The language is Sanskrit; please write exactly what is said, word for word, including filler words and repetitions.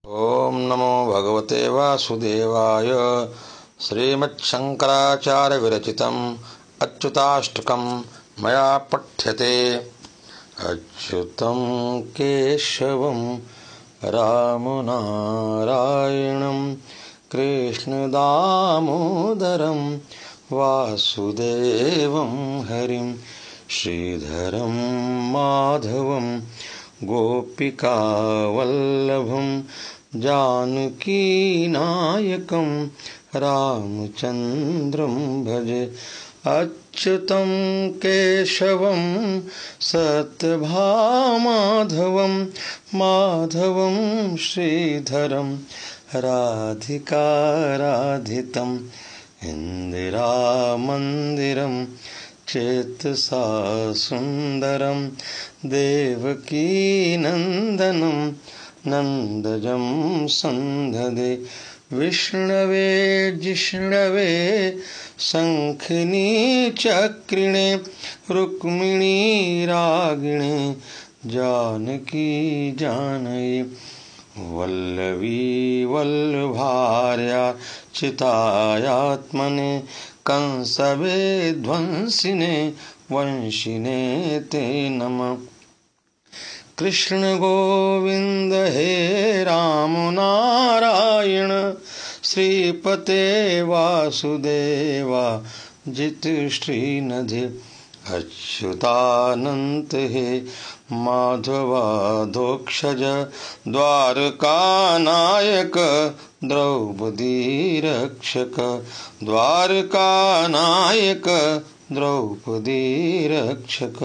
ओम नमो भगवते वासुदेवाय। श्रीमच्छंकराचार्यविरचितम् अच्युताष्टकं मया पठ्यते। अच्युतं केशवं रामनारायणं कृष्णदामोदरं वासुदेवं हरिं श्रीधरं माधवं गोपिकावल्लभं जानकीनायकं रामचन्द्रं भजे। अच्युतं केशवं सत्यभामाधवं माधवं श्रीधरं राधिकाराधितम् इन्दिरामन्दिरं चेतसा सुन्दरं देवकीनन्दनं नन्दजं सन्धदे। विष्णवे जिष्णवे शङ्खिनी चक्रिणे रुक्मिणी रागिणे जानकी जानये। वल्लवी वल्लभार्या चितायात्मने कंसवेध्वंसिने वंशिने ते नमः। कृष्ण गोविंद हे राम नारायण श्रीपते वासुदेवा जित श्रीनिधे। अच्युतानंत हे माधवाधोक्षज द्वारकानायक द्रौपदी रक्षक। द्वारकानायक द्रौपदी रक्षक।